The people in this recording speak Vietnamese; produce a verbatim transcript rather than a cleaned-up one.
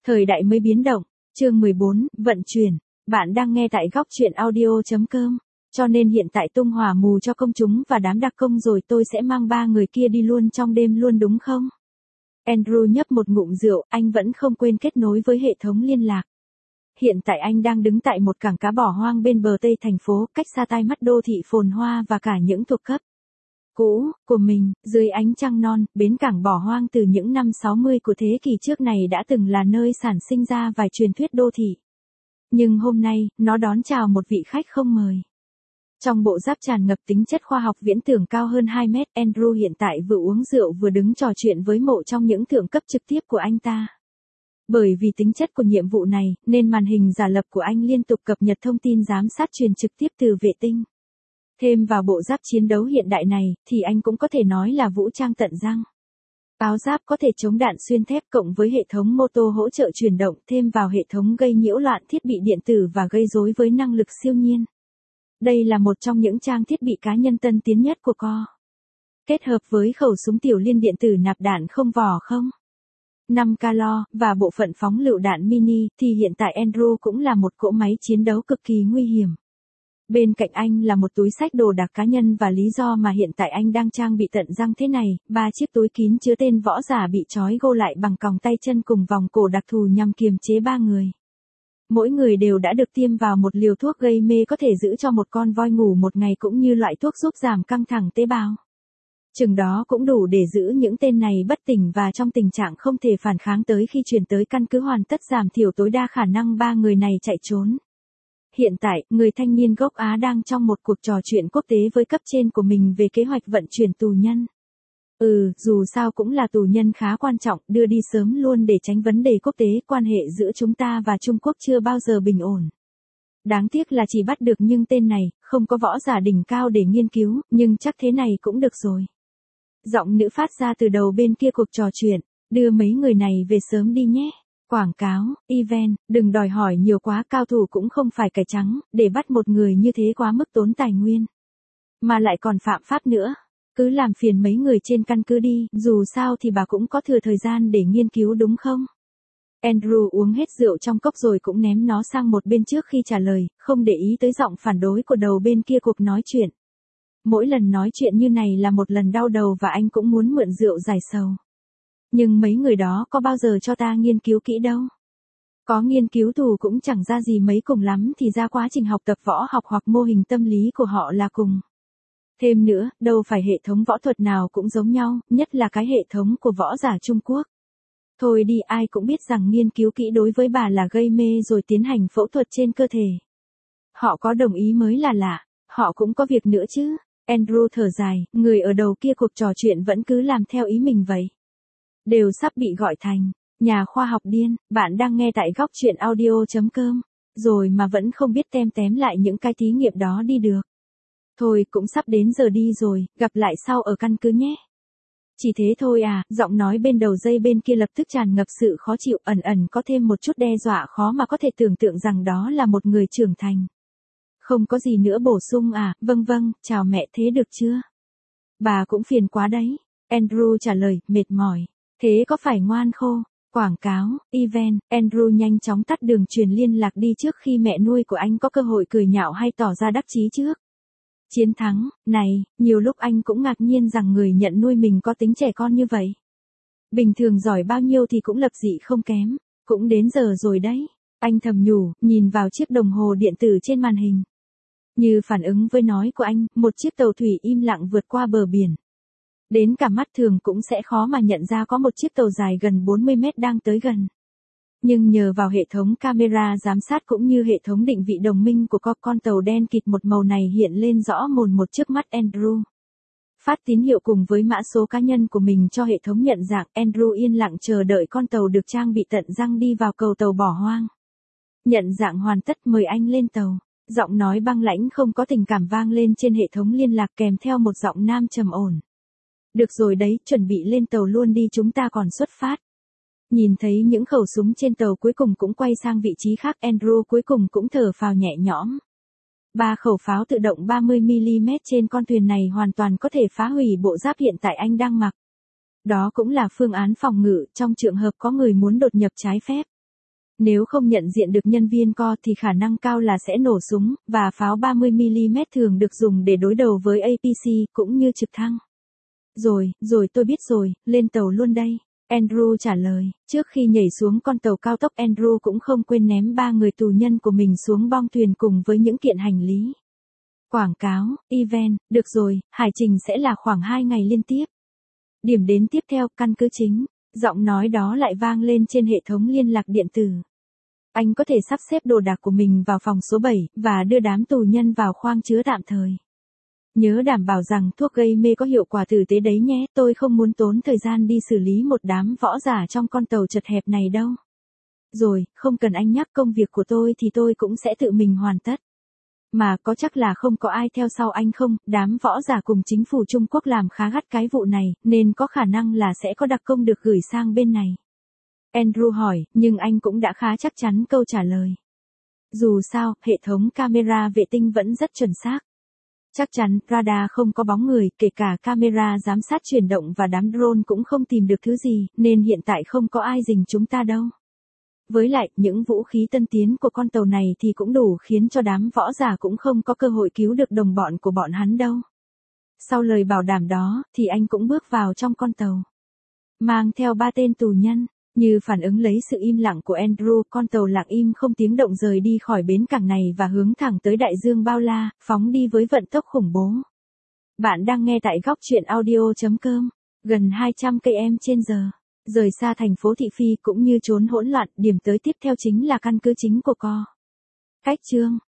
Thời đại mới biến động, chương mười bốn, vận chuyển. Bạn đang nghe tại góc chuyện audio.com. Cho nên hiện tại tung hỏa mù cho công chúng và đám đặc công rồi tôi sẽ mang ba người kia đi luôn trong đêm luôn đúng không? Andrew nhấp một ngụm rượu, anh vẫn không quên kết nối với hệ thống liên lạc. Hiện tại anh đang đứng tại một cảng cá bỏ hoang bên bờ tây thành phố, cách xa tai mắt đô thị phồn hoa và cả những thuộc cấp cũ của mình, dưới ánh trăng non. Bến cảng bỏ hoang từ những năm sáu mươi của thế kỷ trước này đã từng là nơi sản sinh ra vài truyền thuyết đô thị. Nhưng hôm nay, nó đón chào một vị khách không mời. Trong bộ giáp tràn ngập tính chất khoa học viễn tưởng cao hơn hai mét, Andrew hiện tại vừa uống rượu vừa đứng trò chuyện với mộ trong những thượng cấp trực tiếp của anh ta. Bởi vì tính chất của nhiệm vụ này, nên màn hình giả lập của anh liên tục cập nhật thông tin giám sát truyền trực tiếp từ vệ tinh. Thêm vào bộ giáp chiến đấu hiện đại này, thì anh cũng có thể nói là vũ trang tận răng. Áo giáp có thể chống đạn xuyên thép cộng với hệ thống mô tô hỗ trợ chuyển động, thêm vào hệ thống gây nhiễu loạn thiết bị điện tử và gây rối với năng lực siêu nhiên. Đây là một trong những trang thiết bị cá nhân tân tiến nhất của co. Kết hợp với khẩu súng tiểu liên điện tử nạp đạn không vỏ không năm calo và bộ phận phóng lựu đạn mini, thì hiện tại Andrew cũng là một cỗ máy chiến đấu cực kỳ nguy hiểm. Bên cạnh anh là một túi xách đồ đạc cá nhân và lý do mà hiện tại anh đang trang bị tận răng thế này, ba chiếc túi kín chứa tên võ giả bị trói gô lại bằng còng tay chân cùng vòng cổ đặc thù nhằm kiềm chế ba người. Mỗi người đều đã được tiêm vào một liều thuốc gây mê có thể giữ cho một con voi ngủ một ngày cũng như loại thuốc giúp giảm căng thẳng tế bào. Chừng đó cũng đủ để giữ những tên này bất tỉnh và trong tình trạng không thể phản kháng tới khi chuyển tới căn cứ hoàn tất, giảm thiểu tối đa khả năng ba người này chạy trốn. Hiện tại, người thanh niên gốc Á đang trong một cuộc trò chuyện quốc tế với cấp trên của mình về kế hoạch vận chuyển tù nhân. Ừ, dù sao cũng là tù nhân khá quan trọng, đưa đi sớm luôn để tránh vấn đề quốc tế, quan hệ giữa chúng ta và Trung Quốc chưa bao giờ bình ổn. Đáng tiếc là chỉ bắt được nhưng tên này, không có võ giả đỉnh cao để nghiên cứu, nhưng chắc thế này cũng được rồi. Giọng nữ phát ra từ đầu bên kia cuộc trò chuyện, đưa mấy người này về sớm đi nhé. Quảng cáo, event, đừng đòi hỏi nhiều quá, cao thủ cũng không phải cải trắng, để bắt một người như thế quá mức tốn tài nguyên. Mà lại còn phạm pháp nữa. Cứ làm phiền mấy người trên căn cứ đi, dù sao thì bà cũng có thừa thời gian để nghiên cứu đúng không? Andrew uống hết rượu trong cốc rồi cũng ném nó sang một bên trước khi trả lời, không để ý tới giọng phản đối của đầu bên kia cuộc nói chuyện. Mỗi lần nói chuyện như này là một lần đau đầu và anh cũng muốn mượn rượu giải sầu. Nhưng mấy người đó có bao giờ cho ta nghiên cứu kỹ đâu. Có nghiên cứu tù cũng chẳng ra gì mấy, cùng lắm thì ra quá trình học tập võ học hoặc mô hình tâm lý của họ là cùng. Thêm nữa, đâu phải hệ thống võ thuật nào cũng giống nhau, nhất là cái hệ thống của võ giả Trung Quốc. Thôi đi, ai cũng biết rằng nghiên cứu kỹ đối với bà là gây mê rồi tiến hành phẫu thuật trên cơ thể. Họ có đồng ý mới là lạ, họ cũng có việc nữa chứ. Andrew thở dài, người ở đầu kia cuộc trò chuyện vẫn cứ làm theo ý mình vậy. Đều sắp bị gọi thành nhà khoa học điên. Bạn đang nghe tại góc chuyện audio.com, rồi mà vẫn không biết tem tém lại những cái thí nghiệm đó đi được. Thôi cũng sắp đến giờ đi rồi, gặp lại sau ở căn cứ nhé. Chỉ thế thôi à, giọng nói bên đầu dây bên kia lập tức tràn ngập sự khó chịu, ẩn ẩn có thêm một chút đe dọa, khó mà có thể tưởng tượng rằng đó là một người trưởng thành. Không có gì nữa bổ sung à, vâng vâng, chào mẹ, thế được chưa? Bà cũng phiền quá đấy. Andrew trả lời, mệt mỏi. Thế có phải ngoan khô? Quảng cáo, event, Andrew nhanh chóng tắt đường truyền liên lạc đi trước khi mẹ nuôi của anh có cơ hội cười nhạo hay tỏ ra đắc chí trước. Chiến thắng, này, nhiều lúc anh cũng ngạc nhiên rằng người nhận nuôi mình có tính trẻ con như vậy. Bình thường giỏi bao nhiêu thì cũng lập dị không kém, cũng đến giờ rồi đấy. Anh thầm nhủ, nhìn vào chiếc đồng hồ điện tử trên màn hình. Như phản ứng với nói của anh, một chiếc tàu thủy im lặng vượt qua bờ biển. Đến cả mắt thường cũng sẽ khó mà nhận ra có một chiếc tàu dài gần bốn mươi mét đang tới gần. Nhưng nhờ vào hệ thống camera giám sát cũng như hệ thống định vị đồng minh của co, con tàu đen kịt một màu này hiện lên rõ mồn một trước mắt Andrew. Phát tín hiệu cùng với mã số cá nhân của mình cho hệ thống nhận dạng, Andrew yên lặng chờ đợi con tàu được trang bị tận răng đi vào cầu tàu bỏ hoang. Nhận dạng hoàn tất, mời anh lên tàu. Giọng nói băng lãnh không có tình cảm vang lên trên hệ thống liên lạc kèm theo một giọng nam trầm ổn. Được rồi đấy, chuẩn bị lên tàu luôn đi, chúng ta còn xuất phát. Nhìn thấy những khẩu súng trên tàu cuối cùng cũng quay sang vị trí khác, Andrew cuối cùng cũng thở phào nhẹ nhõm. Ba khẩu pháo tự động ba mươi mi li mét trên con thuyền này hoàn toàn có thể phá hủy bộ giáp hiện tại anh đang mặc. Đó cũng là phương án phòng ngự trong trường hợp có người muốn đột nhập trái phép. Nếu không nhận diện được nhân viên co thì khả năng cao là sẽ nổ súng, và pháo ba mươi mi li mét thường được dùng để đối đầu với a pê xê, cũng như trực thăng. Rồi, rồi tôi biết rồi, lên tàu luôn đây. Andrew trả lời, trước khi nhảy xuống con tàu cao tốc Andrew cũng không quên ném ba người tù nhân của mình xuống bong thuyền cùng với những kiện hành lý. Quảng cáo, event, được rồi, hải trình sẽ là khoảng hai ngày liên tiếp. Điểm đến tiếp theo, căn cứ chính. Giọng nói đó lại vang lên trên hệ thống liên lạc điện tử. Anh có thể sắp xếp đồ đạc của mình vào phòng số bảy, và đưa đám tù nhân vào khoang chứa tạm thời. Nhớ đảm bảo rằng thuốc gây mê có hiệu quả tử tế đấy nhé, tôi không muốn tốn thời gian đi xử lý một đám võ giả trong con tàu chật hẹp này đâu. Rồi, không cần anh nhắc, công việc của tôi thì tôi cũng sẽ tự mình hoàn tất. Mà có chắc là không có ai theo sau anh không, đám võ giả cùng chính phủ Trung Quốc làm khá gắt cái vụ này, nên có khả năng là sẽ có đặc công được gửi sang bên này. Andrew hỏi, nhưng anh cũng đã khá chắc chắn câu trả lời. Dù sao, hệ thống camera vệ tinh vẫn rất chuẩn xác. Chắc chắn, radar không có bóng người, kể cả camera giám sát chuyển động và đám drone cũng không tìm được thứ gì, nên hiện tại không có ai rình chúng ta đâu. Với lại, những vũ khí tân tiến của con tàu này thì cũng đủ khiến cho đám võ giả cũng không có cơ hội cứu được đồng bọn của bọn hắn đâu. Sau lời bảo đảm đó, thì anh cũng bước vào trong con tàu. Mang theo ba tên tù nhân, như phản ứng lấy sự im lặng của Andrew, con tàu lặng im không tiếng động rời đi khỏi bến cảng này và hướng thẳng tới đại dương bao la, phóng đi với vận tốc khủng bố. Bạn đang nghe tại góc truyện audio chấm com, gần hai trăm ki lô mét trên giờ. Rời xa thành phố thị phi cũng như trốn hỗn loạn, điểm tới tiếp theo chính là căn cứ chính của co. Cách chương